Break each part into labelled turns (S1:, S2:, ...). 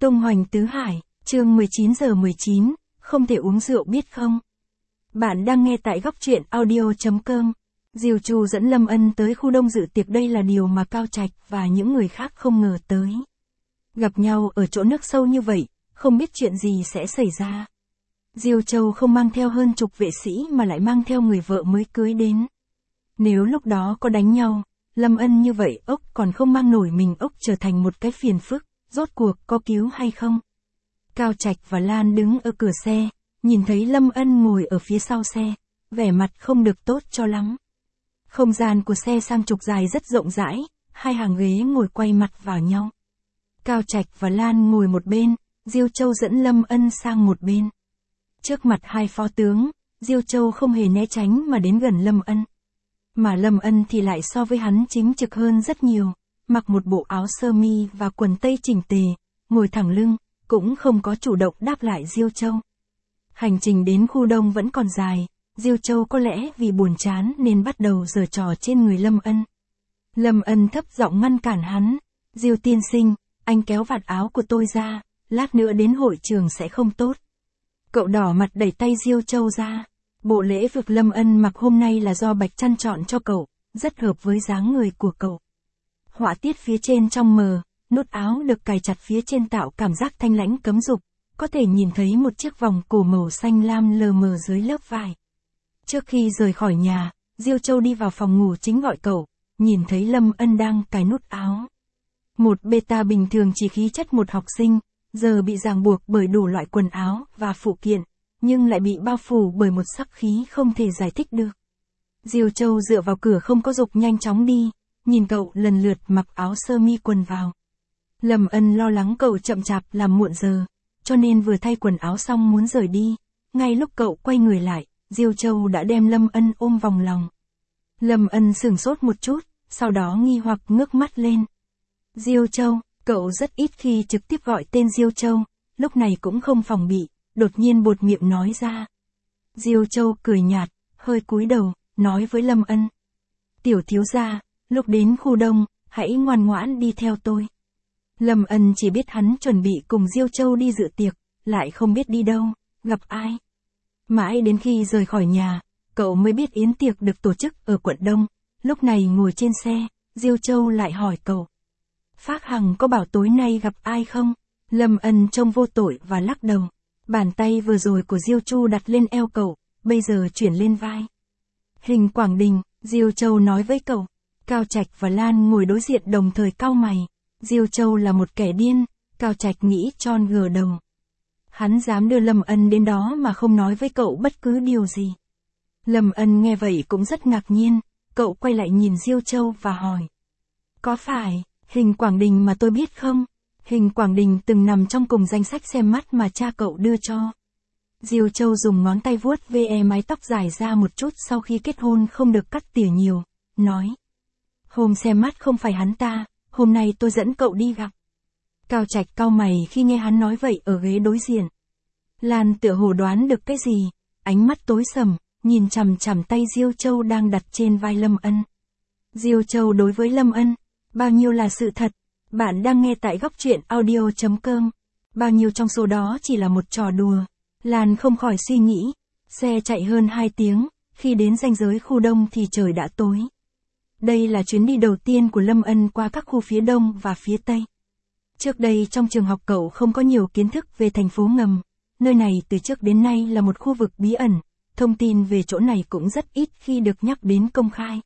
S1: Tung hoành tứ hải, chương 19:19, không thể uống rượu biết không? Bạn đang nghe tại góc truyện audio.com. Diều Trù dẫn Lâm Ân tới khu đông dự tiệc, đây là điều mà Cao Trạch và những người khác không ngờ tới. Gặp nhau ở chỗ nước sâu như vậy, không biết chuyện gì sẽ xảy ra. Diêu Châu không mang theo hơn chục vệ sĩ mà lại mang theo người vợ mới cưới đến. Nếu lúc đó có đánh nhau, Lâm Ân như vậy ốc còn không mang nổi mình, ốc trở thành một cái phiền phức, rốt cuộc có cứu hay không? Cao Trạch và Lan đứng ở cửa xe, nhìn thấy Lâm Ân ngồi ở phía sau xe, vẻ mặt không được tốt cho lắm. Không gian của xe sang trục dài rất rộng rãi, hai hàng ghế ngồi quay mặt vào nhau. Cao Trạch và Lan ngồi một bên, Diêu Châu dẫn Lâm Ân sang một bên. Trước mặt hai phó tướng, Diêu Châu không hề né tránh mà đến gần Lâm Ân. Mà Lâm Ân thì lại so với hắn chính trực hơn rất nhiều, mặc một bộ áo sơ mi và quần tây chỉnh tề, ngồi thẳng lưng, cũng không có chủ động đáp lại Diêu Châu. Hành trình đến khu đông vẫn còn dài, Diêu Châu có lẽ vì buồn chán nên bắt đầu giở trò trên người Lâm Ân. Lâm Ân thấp giọng ngăn cản hắn, Diêu tiên sinh, anh kéo vạt áo của tôi ra, lát nữa đến hội trường sẽ không tốt. Cậu đỏ mặt đẩy tay Diêu Châu ra. Bộ lễ phục Lâm Ân mặc hôm nay là do Bạch Trăn chọn cho cậu, rất hợp với dáng người của cậu. Họa tiết phía trên trong mờ, nút áo được cài chặt phía trên tạo cảm giác thanh lãnh cấm dục, có thể nhìn thấy một chiếc vòng cổ màu xanh lam lờ mờ dưới lớp vải. Trước khi rời khỏi nhà, Diêu Châu đi vào phòng ngủ chính gọi cậu, nhìn thấy Lâm Ân đang cài nút áo. Một beta bình thường chỉ khí chất một học sinh, giờ bị ràng buộc bởi đủ loại quần áo và phụ kiện, nhưng lại bị bao phủ bởi một sắc khí không thể giải thích được. Diêu Châu dựa vào cửa không có dục nhanh chóng đi, nhìn cậu lần lượt mặc áo sơ mi quần vào. Lâm Ân lo lắng cậu chậm chạp làm muộn giờ, cho nên vừa thay quần áo xong muốn rời đi, ngay lúc cậu quay người lại, Diêu Châu đã đem Lâm Ân ôm vòng lòng. Lâm Ân sửng sốt một chút, sau đó nghi hoặc ngước mắt lên. Diêu Châu, cậu rất ít khi trực tiếp gọi tên Diêu Châu, lúc này cũng không phòng bị, đột nhiên buột miệng nói ra. Diêu Châu cười nhạt, hơi cúi đầu, nói với Lâm Ân. Tiểu thiếu gia, lúc đến khu đông, hãy ngoan ngoãn đi theo tôi. Lâm Ân chỉ biết hắn chuẩn bị cùng Diêu Châu đi dự tiệc, lại không biết đi đâu, gặp ai. Mãi đến khi rời khỏi nhà, cậu mới biết yến tiệc được tổ chức ở quận Đông. Lúc này ngồi trên xe, Diêu Châu lại hỏi cậu. Phác Hằng có bảo tối nay gặp ai không? Lâm Ân trông vô tội và lắc đầu. Bàn tay vừa rồi của Diêu Chu đặt lên eo cậu, bây giờ chuyển lên vai. Hình Quảng Đình, Diêu Châu nói với cậu. Cao Trạch và Lan ngồi đối diện đồng thời cau mày. Diêu Châu là một kẻ điên, Cao Trạch nghĩ tròn gờ đầu. Hắn dám đưa Lâm Ân đến đó mà không nói với cậu bất cứ điều gì. Lâm Ân nghe vậy cũng rất ngạc nhiên, cậu quay lại nhìn Diêu Châu và hỏi. Có phải Hình Quảng Đình mà tôi biết không? Hình Quảng Đình từng nằm trong cùng danh sách xem mắt mà cha cậu đưa cho. Diêu Châu dùng ngón tay vuốt ve mái tóc dài ra một chút sau khi kết hôn không được cắt tỉa nhiều, nói. Hôm xem mắt không phải hắn ta, hôm nay tôi dẫn cậu đi gặp. Cao Trạch cau mày khi nghe hắn nói vậy ở ghế đối diện. Lan tựa hồ đoán được cái gì, ánh mắt tối sầm, nhìn chằm chằm tay Diêu Châu đang đặt trên vai Lâm Ân. Diêu Châu đối với Lâm Ân, bao nhiêu là sự thật? Bạn đang nghe tại góc truyện audio.com. Bao nhiêu trong số đó chỉ là một trò đùa. Lan không khỏi suy nghĩ. Xe chạy hơn 2 tiếng, khi đến ranh giới khu đông thì trời đã tối. Đây là chuyến đi đầu tiên của Lâm Ân qua các khu phía đông và phía tây. Trước đây trong trường học cậu không có nhiều kiến thức về thành phố ngầm. Nơi này từ trước đến nay là một khu vực bí ẩn. Thông tin về chỗ này cũng rất ít khi được nhắc đến công khai.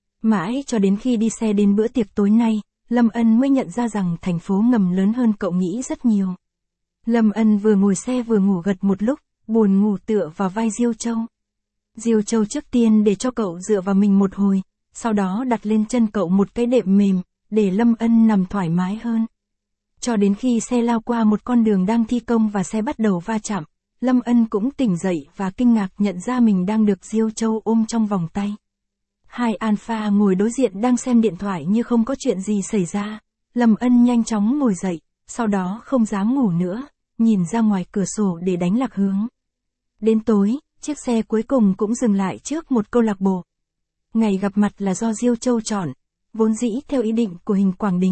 S1: Mãi cho đến khi đi xe đến bữa tiệc tối nay, Lâm Ân mới nhận ra rằng thành phố ngầm lớn hơn cậu nghĩ rất nhiều. Lâm Ân vừa ngồi xe vừa ngủ gật một lúc, buồn ngủ tựa vào vai Diêu Châu. Diêu Châu trước tiên để cho cậu dựa vào mình một hồi, sau đó đặt lên chân cậu một cái đệm mềm, để Lâm Ân nằm thoải mái hơn. Cho đến khi xe lao qua một con đường đang thi công và xe bắt đầu va chạm, Lâm Ân cũng tỉnh dậy và kinh ngạc nhận ra mình đang được Diêu Châu ôm trong vòng tay. Hai alpha ngồi đối diện đang xem điện thoại như không có chuyện gì xảy ra. Lâm Ân nhanh chóng ngồi dậy, sau đó không dám ngủ nữa, nhìn ra ngoài cửa sổ để đánh lạc hướng. Đến tối, chiếc xe cuối cùng cũng dừng lại trước một câu lạc bộ. Ngày gặp mặt là do Diêu Châu chọn, vốn dĩ theo ý định của Hình Quảng Đình.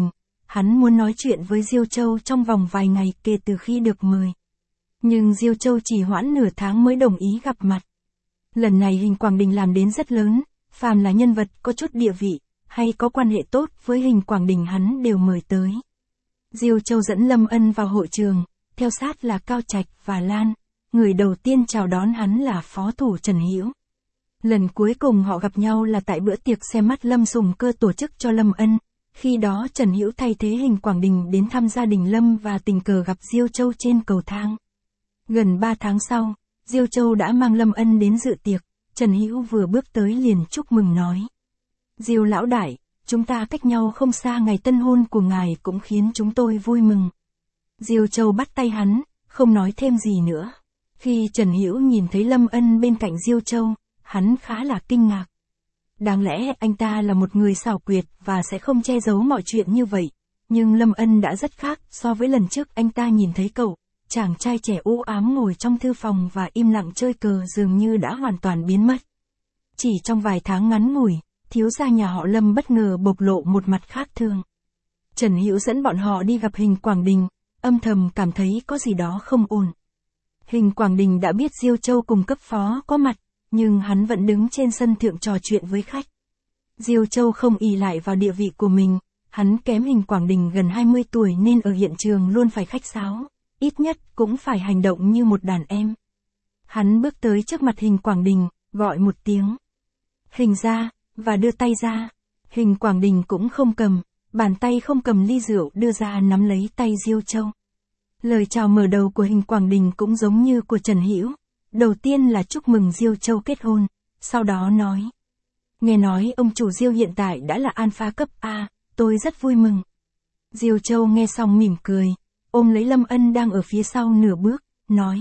S1: hắn muốn nói chuyện với Diêu Châu trong vòng vài ngày kể từ khi được mời. Nhưng Diêu Châu chỉ hoãn nửa tháng mới đồng ý gặp mặt. Lần này Hình Quảng Đình làm đến rất lớn, phàm là nhân vật có chút địa vị, hay có quan hệ tốt với Hình Quảng Đình hắn đều mời tới. Diêu Châu dẫn Lâm Ân vào hội trường, theo sát là Cao Trạch và Lan, người đầu tiên chào đón hắn là phó thủ Trần Hữu. Lần cuối cùng họ gặp nhau là tại bữa tiệc xem mắt Lâm Sùng Cơ tổ chức cho Lâm Ân, khi đó Trần Hữu thay thế Hình Quảng Đình đến thăm gia đình Lâm và tình cờ gặp Diêu Châu trên cầu thang. Gần 3 tháng sau, Diêu Châu đã mang Lâm Ân đến dự tiệc, Trần Hữu vừa bước tới liền chúc mừng nói. Diêu lão đại, chúng ta cách nhau không xa, ngày tân hôn của ngài cũng khiến chúng tôi vui mừng. Diêu Châu bắt tay hắn, không nói thêm gì nữa. Khi Trần Hữu nhìn thấy Lâm Ân bên cạnh Diêu Châu, hắn khá là kinh ngạc. Đáng lẽ anh ta là một người xảo quyệt và sẽ không che giấu mọi chuyện như vậy, nhưng Lâm Ân đã rất khác so với lần trước anh ta nhìn thấy cậu. Chàng trai trẻ u ám ngồi trong thư phòng và im lặng chơi cờ dường như đã hoàn toàn biến mất. Chỉ trong vài tháng ngắn ngủi, thiếu gia nhà họ Lâm bất ngờ bộc lộ một mặt khác thường. Trần Hữu dẫn bọn họ đi gặp Hình Quảng Đình, âm thầm cảm thấy có gì đó không ổn. Hình Quảng Đình đã biết Diêu Châu cùng cấp phó có mặt, nhưng hắn vẫn đứng trên sân thượng trò chuyện với khách. Diêu Châu không ỷ lại vào địa vị của mình, hắn kém Hình Quảng Đình gần 20 tuổi nên ở hiện trường luôn phải khách sáo. Ít nhất cũng phải hành động như một đàn em. Hắn bước tới trước mặt Hình Quảng Đình, gọi một tiếng. Hình ra, và đưa tay ra. Hình Quảng Đình cũng không cầm, bàn tay không cầm ly rượu đưa ra nắm lấy tay Diêu Châu. Lời chào mở đầu của Hình Quảng Đình cũng giống như của Trần Hữu. Đầu tiên là chúc mừng Diêu Châu kết hôn, sau đó nói. Nghe nói ông chủ Diêu hiện tại đã là alpha cấp A, tôi rất vui mừng. Diêu Châu nghe xong mỉm cười. Ôm lấy Lâm Ân đang ở phía sau nửa bước, nói.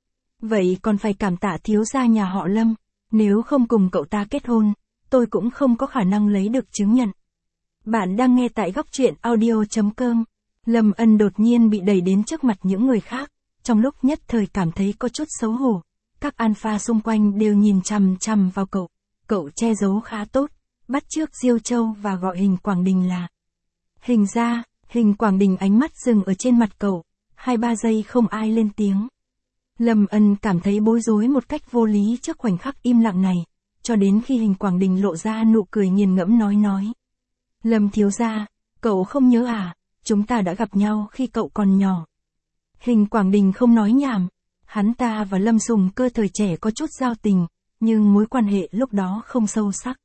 S1: Vậy còn phải cảm tạ thiếu gia nhà họ Lâm, nếu không cùng cậu ta kết hôn, tôi cũng không có khả năng lấy được chứng nhận. Bạn đang nghe tại góc truyện audio.com. Lâm Ân đột nhiên bị đẩy đến trước mặt những người khác, trong lúc nhất thời cảm thấy có chút xấu hổ. Các alpha xung quanh đều nhìn chằm chằm vào cậu, cậu che giấu khá tốt, bắt chước Diêu Châu và gọi Hình Quảng Đình là. Hình ra. Hình Quảng Đình ánh mắt dừng ở trên mặt cậu, 2-3 giây không ai lên tiếng. Lâm Ân cảm thấy bối rối một cách vô lý trước khoảnh khắc im lặng này, cho đến khi Hình Quảng Đình lộ ra nụ cười nghiền ngẫm nói. Lâm thiếu gia, cậu không nhớ à, chúng ta đã gặp nhau khi cậu còn nhỏ. Hình Quảng Đình không nói nhảm, hắn ta và Lâm Sùng Cơ thời trẻ có chút giao tình, nhưng mối quan hệ lúc đó không sâu sắc.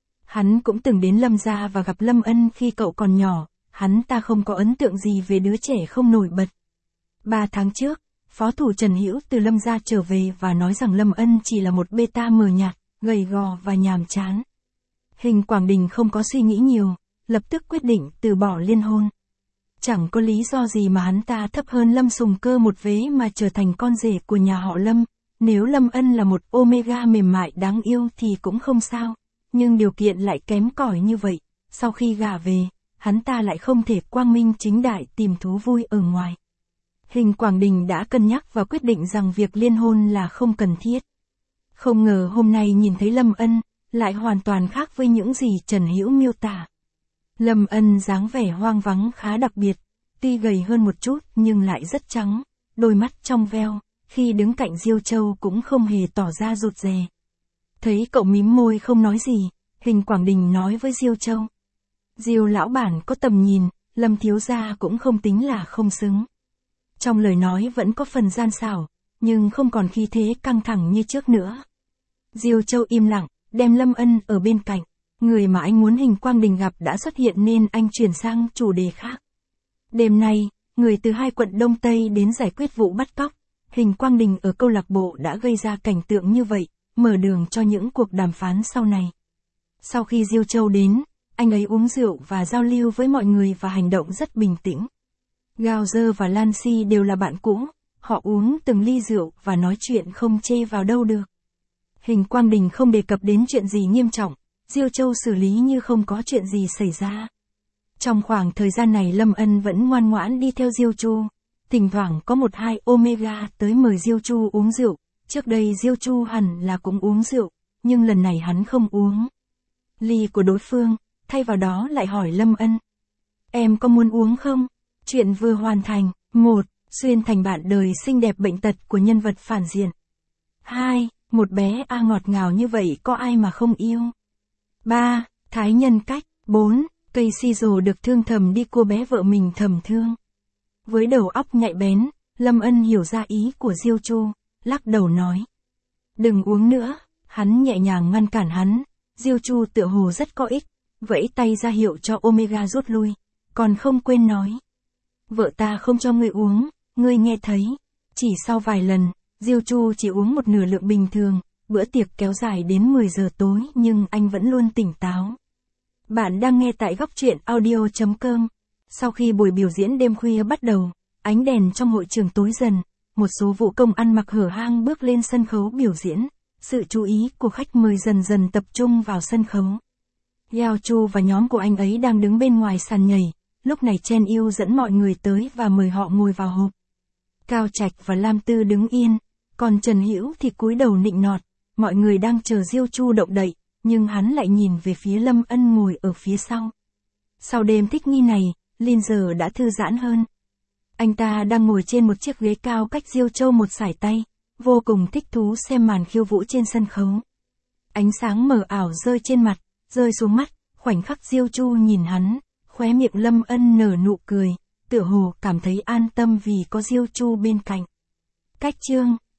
S1: Hắn cũng từng đến Lâm gia và gặp Lâm Ân khi cậu còn nhỏ. Hắn ta không có ấn tượng gì về đứa trẻ không nổi bật. 3 tháng trước, phó thủ Trần Hữu từ Lâm gia trở về và nói rằng Lâm Ân chỉ là một beta mờ nhạt, gầy gò và nhàm chán. Hình Quảng Đình không có suy nghĩ nhiều, lập tức quyết định từ bỏ liên hôn. Chẳng có lý do gì mà hắn ta thấp hơn Lâm Sùng Cơ một vế mà trở thành con rể của nhà họ Lâm. Nếu Lâm Ân là một omega mềm mại đáng yêu thì cũng không sao, nhưng điều kiện lại kém cỏi như vậy, sau khi gả về, hắn ta lại không thể quang minh chính đại tìm thú vui ở ngoài. Hình Quảng Đình đã cân nhắc và quyết định rằng việc liên hôn là không cần thiết. Không ngờ hôm nay nhìn thấy Lâm Ân, lại hoàn toàn khác với những gì Trần Hữu miêu tả. Lâm Ân dáng vẻ hoang vắng khá đặc biệt, tuy gầy hơn một chút nhưng lại rất trắng, đôi mắt trong veo, khi đứng cạnh Diêu Châu cũng không hề tỏ ra rụt rè. Thấy cậu mím môi không nói gì, Hình Quảng Đình nói với Diêu Châu. Diêu lão bản có tầm nhìn, Lâm thiếu gia cũng không tính là không xứng. Trong lời nói vẫn có phần gian xảo, nhưng không còn khí thế căng thẳng như trước nữa. Diêu Châu im lặng, đem Lâm Ân ở bên cạnh. Người mà anh muốn Hình Quảng Đình gặp đã xuất hiện nên anh chuyển sang chủ đề khác. Đêm nay, người từ 2 quận Đông Tây đến giải quyết vụ bắt cóc. Hình Quảng Đình ở câu lạc bộ đã gây ra cảnh tượng như vậy, mở đường cho những cuộc đàm phán sau này. Sau khi Diêu Châu đến, anh ấy uống rượu và giao lưu với mọi người và hành động rất bình tĩnh. Gao Dơ và Lan Si đều là bạn cũ, họ uống từng ly rượu và nói chuyện không chê vào đâu được. Hình Quảng Đình không đề cập đến chuyện gì nghiêm trọng, Diêu Châu xử lý như không có chuyện gì xảy ra. Trong khoảng thời gian này Lâm Ân vẫn ngoan ngoãn đi theo Diêu Chu, thỉnh thoảng có 1-2 omega tới mời Diêu Chu uống rượu, trước đây Diêu Chu hẳn là cũng uống rượu, nhưng lần này hắn không uống ly của đối phương, thay vào đó lại hỏi Lâm Ân. Em có muốn uống không? Chuyện vừa hoàn thành. 1. Xuyên thành bạn đời xinh đẹp bệnh tật của nhân vật phản diện. 2. Một bé A ngọt ngào như vậy có ai mà không yêu. 3. Thái nhân cách. 4. Cây si rồ được thương thầm đi cô bé vợ mình thầm thương. Với đầu óc nhạy bén, Lâm Ân hiểu ra ý của Diêu Chu, lắc đầu nói. Đừng uống nữa, hắn nhẹ nhàng ngăn cản hắn, Diêu Chu tựa hồ rất có ích, vẫy tay ra hiệu cho Omega rút lui, còn không quên nói. Vợ ta không cho ngươi uống, ngươi nghe thấy. Chỉ sau vài lần, Diêu Chu chỉ uống một nửa lượng bình thường, bữa tiệc kéo dài đến 10 giờ tối nhưng anh vẫn luôn tỉnh táo. Bạn đang nghe tại góc truyện audio.com. Sau khi buổi biểu diễn đêm khuya bắt đầu, ánh đèn trong hội trường tối dần, một số vũ công ăn mặc hở hang bước lên sân khấu biểu diễn, sự chú ý của khách mời dần dần tập trung vào sân khấu. Yao Chu và nhóm của anh ấy đang đứng bên ngoài sàn nhảy, lúc này Chen Yêu dẫn mọi người tới và mời họ ngồi vào hộp. Cao Trạch và Lam Tư đứng yên, còn Trần Hữu thì cúi đầu nịnh nọt, mọi người đang chờ Diêu Chu động đậy, nhưng hắn lại nhìn về phía Lâm Ân ngồi ở phía sau. Sau đêm thích nghi này, Linh giờ đã thư giãn hơn. Anh ta đang ngồi trên một chiếc ghế cao cách Diêu Châu một sải tay, vô cùng thích thú xem màn khiêu vũ trên sân khấu. Ánh sáng mờ ảo rơi trên mặt, rơi xuống mắt, khoảnh khắc Diêu Chu nhìn hắn, khóe miệng Lâm Ân nở nụ cười, tựa hồ cảm thấy an tâm vì có Diêu Chu bên cạnh. Cách chương